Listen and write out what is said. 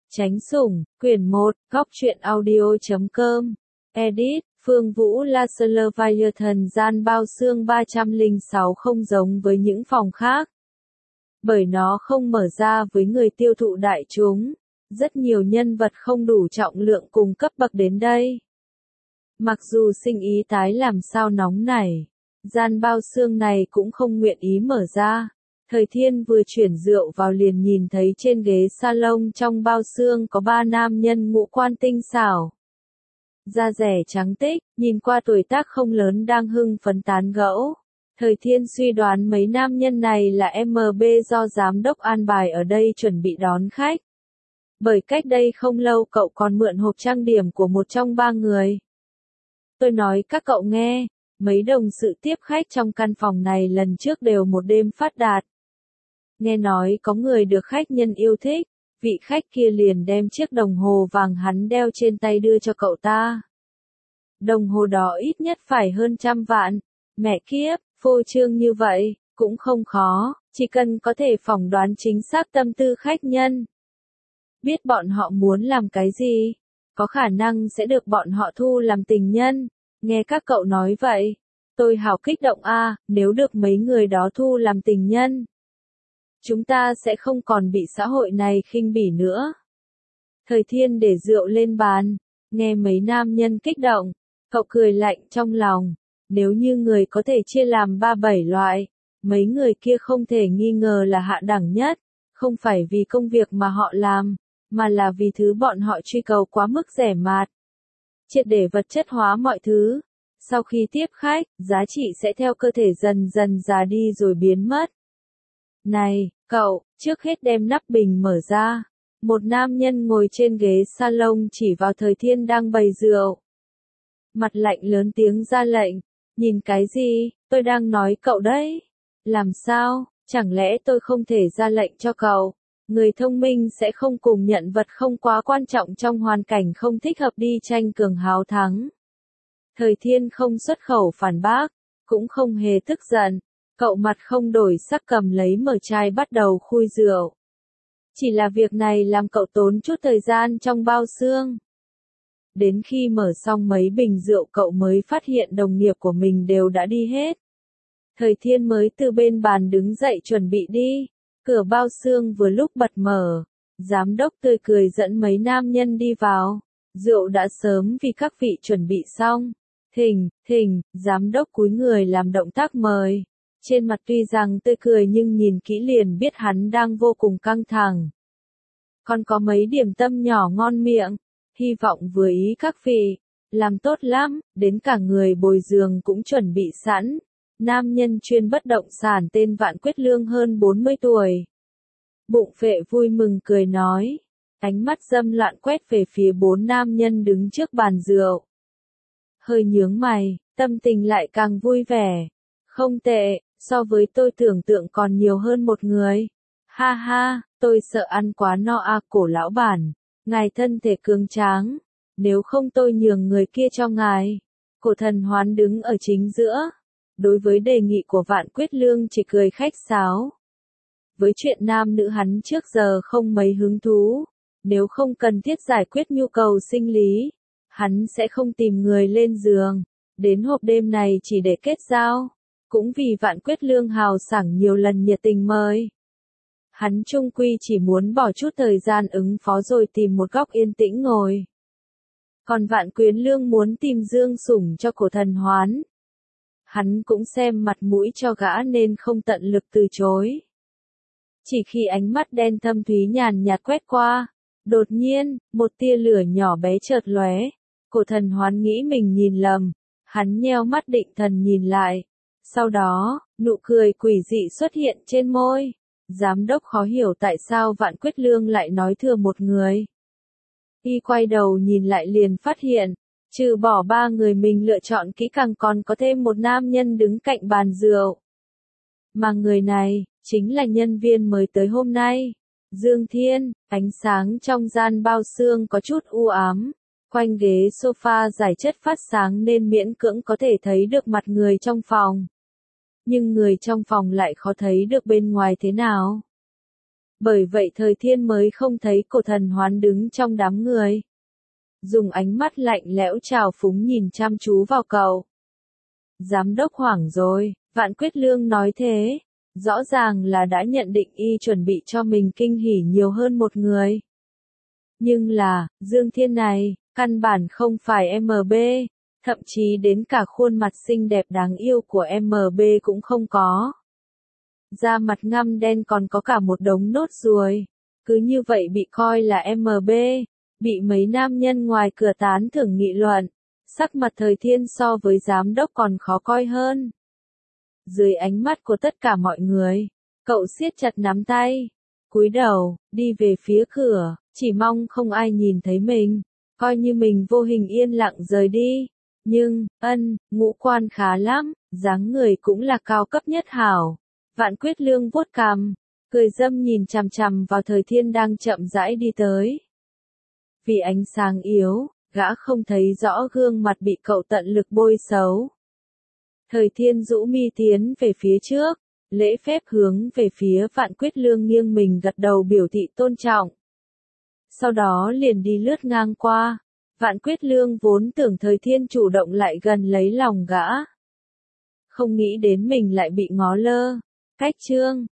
Tránh sủng, quyển 1, góc truyện audio.com. Edit, Phương Vũ Leviathan gian bao xương 306 không giống với những phòng khác. Bởi nó không mở ra với người tiêu thụ đại chúng. Rất nhiều nhân vật không đủ trọng lượng cùng cấp bậc đến đây. Mặc dù sinh ý tái làm sao nóng nảy, gian bao xương này cũng không nguyện ý mở ra. Thời Thiên vừa chuyển rượu vào liền nhìn thấy trên ghế salon trong bao xương có 3 nam nhân ngũ quan tinh xảo. Da rẻ trắng tích, nhìn qua tuổi tác không lớn đang hưng phấn tán gẫu. Thời Thiên suy đoán mấy nam nhân này là MB do giám đốc an bài ở đây chuẩn bị đón khách. Bởi cách đây không lâu cậu còn mượn hộp trang điểm của một trong 3 người. Tôi nói các cậu nghe, mấy đồng sự tiếp khách trong căn phòng này lần trước đều một đêm phát đạt. Nghe nói có người được khách nhân yêu thích, vị khách kia liền đem chiếc đồng hồ vàng hắn đeo trên tay đưa cho cậu ta. Đồng hồ đó ít nhất phải hơn 100 vạn, mẹ kiếp, phô trương như vậy, cũng không khó, chỉ cần có thể phỏng đoán chính xác tâm tư khách nhân. Biết bọn họ muốn làm cái gì, có khả năng sẽ được bọn họ thu làm tình nhân, nghe các cậu nói vậy. Tôi hào kích động nếu được mấy người đó thu làm tình nhân. Chúng ta sẽ không còn bị xã hội này khinh bỉ nữa. Thời Thiên để rượu lên bàn, nghe mấy nam nhân kích động, cậu cười lạnh trong lòng. Nếu như người có thể chia làm 3-7 loại, mấy người kia không thể nghi ngờ là hạ đẳng nhất, không phải vì công việc mà họ làm, mà là vì thứ bọn họ truy cầu quá mức rẻ mạt. Triệt để vật chất hóa mọi thứ. Sau khi tiếp khách, giá trị sẽ theo cơ thể dần dần già đi rồi biến mất. Này, cậu, trước hết đem nắp bình mở ra. Một nam nhân ngồi trên ghế salon chỉ vào Thời Thiên đang bày rượu. Mặt lạnh lớn tiếng ra lệnh. Nhìn cái gì, tôi đang nói cậu đấy. Làm sao, chẳng lẽ tôi không thể ra lệnh cho cậu? Người thông minh sẽ không cùng nhận vật không quá quan trọng trong hoàn cảnh không thích hợp đi tranh cường háo thắng. Thời Thiên không xuất khẩu phản bác, cũng không hề tức giận. Cậu mặt không đổi sắc cầm lấy mở chai bắt đầu khui rượu. Chỉ là việc này làm cậu tốn chút thời gian trong bao xương. Đến khi mở xong mấy bình rượu cậu mới phát hiện đồng nghiệp của mình đều đã đi hết. Thời Thiên mới từ bên bàn đứng dậy chuẩn bị đi. Cửa bao xương vừa lúc bật mở. Giám đốc tươi cười dẫn mấy nam nhân đi vào. Rượu đã sớm vì các vị chuẩn bị xong. Thỉnh, giám đốc cúi người làm động tác mời. Trên mặt tuy rằng tươi cười nhưng nhìn kỹ liền biết hắn đang vô cùng căng thẳng. Còn có mấy điểm tâm nhỏ ngon miệng, hy vọng vừa ý các vị, làm tốt lắm, đến cả người bồi giường cũng chuẩn bị sẵn. Nam nhân chuyên bất động sản tên Vạn Quyết Lương hơn 40 tuổi. Bụng phệ vui mừng cười nói, ánh mắt dâm loạn quét về phía 4 nam nhân đứng trước bàn rượu. Hơi nhướng mày, tâm tình lại càng vui vẻ. Không tệ, so với tôi tưởng tượng còn nhiều hơn một người. Ha ha, tôi sợ ăn quá no cổ lão bản. Ngài thân thể cường tráng. Nếu không tôi nhường người kia cho ngài. Cổ Thần Hoán đứng ở chính giữa. Đối với đề nghị của Vạn Quyết Lương chỉ cười khách sáo. Với chuyện nam nữ hắn trước giờ không mấy hứng thú. Nếu không cần thiết giải quyết nhu cầu sinh lý, hắn sẽ không tìm người lên giường. Đến hộp đêm này chỉ để kết giao. Cũng vì Vạn Quyết Lương hào sảng nhiều lần nhiệt tình mời. Hắn chung quy chỉ muốn bỏ chút thời gian ứng phó rồi tìm một góc yên tĩnh ngồi. Còn Vạn Quyết Lương muốn tìm dương sủng cho Cổ Thần Hoán. Hắn cũng xem mặt mũi cho gã nên không tận lực từ chối. Chỉ khi ánh mắt đen thâm thúy nhàn nhạt quét qua, đột nhiên, một tia lửa nhỏ bé chợt lóe. Cổ Thần Hoán nghĩ mình nhìn lầm, hắn nheo mắt định thần nhìn lại. Sau đó, nụ cười quỷ dị xuất hiện trên môi. Giám đốc khó hiểu tại sao Vạn Quyết Lương lại nói thừa một người. Y quay đầu nhìn lại liền phát hiện, trừ bỏ 3 người mình lựa chọn kỹ càng còn có thêm một nam nhân đứng cạnh bàn rượu. Mà người này, chính là nhân viên mới tới hôm nay. Dương Thiên, ánh sáng trong gian bao xương có chút u ám. Quanh ghế sofa giải chất phát sáng nên miễn cưỡng có thể thấy được mặt người trong phòng. Nhưng người trong phòng lại khó thấy được bên ngoài thế nào. Bởi vậy Thời Thiên mới không thấy Cổ Thần Hoán đứng trong đám người. Dùng ánh mắt lạnh lẽo trào phúng nhìn chăm chú vào cậu. Giám đốc hoảng rồi, Vạn Quyết Lương nói thế. Rõ ràng là đã nhận định y chuẩn bị cho mình kinh hỉ nhiều hơn một người. Nhưng là, Dương Thiên này, căn bản không phải MB, thậm chí đến cả khuôn mặt xinh đẹp đáng yêu của MB cũng không có. Da mặt ngăm đen còn có cả một đống nốt ruồi. Cứ như vậy bị coi là MB, bị mấy nam nhân ngoài cửa tán thưởng nghị luận. Sắc mặt Thời Thiên so với giám đốc còn khó coi hơn. Dưới ánh mắt của tất cả mọi người, cậu siết chặt nắm tay, cúi đầu, đi về phía cửa, chỉ mong không ai nhìn thấy mình, coi như mình vô hình yên lặng rời đi. Nhưng, ngũ quan khá lắm, dáng người cũng là cao cấp nhất hảo. Vạn Quyết Lương vuốt cằm, cười dâm nhìn chằm chằm vào Thời Thiên đang chậm rãi đi tới. Vì ánh sáng yếu, gã không thấy rõ gương mặt bị cậu tận lực bôi xấu. Thời Thiên rũ mi tiến về phía trước, lễ phép hướng về phía Vạn Quyết Lương nghiêng mình gật đầu biểu thị tôn trọng. Sau đó liền đi lướt ngang qua. Vạn Quyết Lương vốn tưởng Thời Thiên chủ động lại gần lấy lòng gã. Không nghĩ đến mình lại bị ngó lơ. Cách chương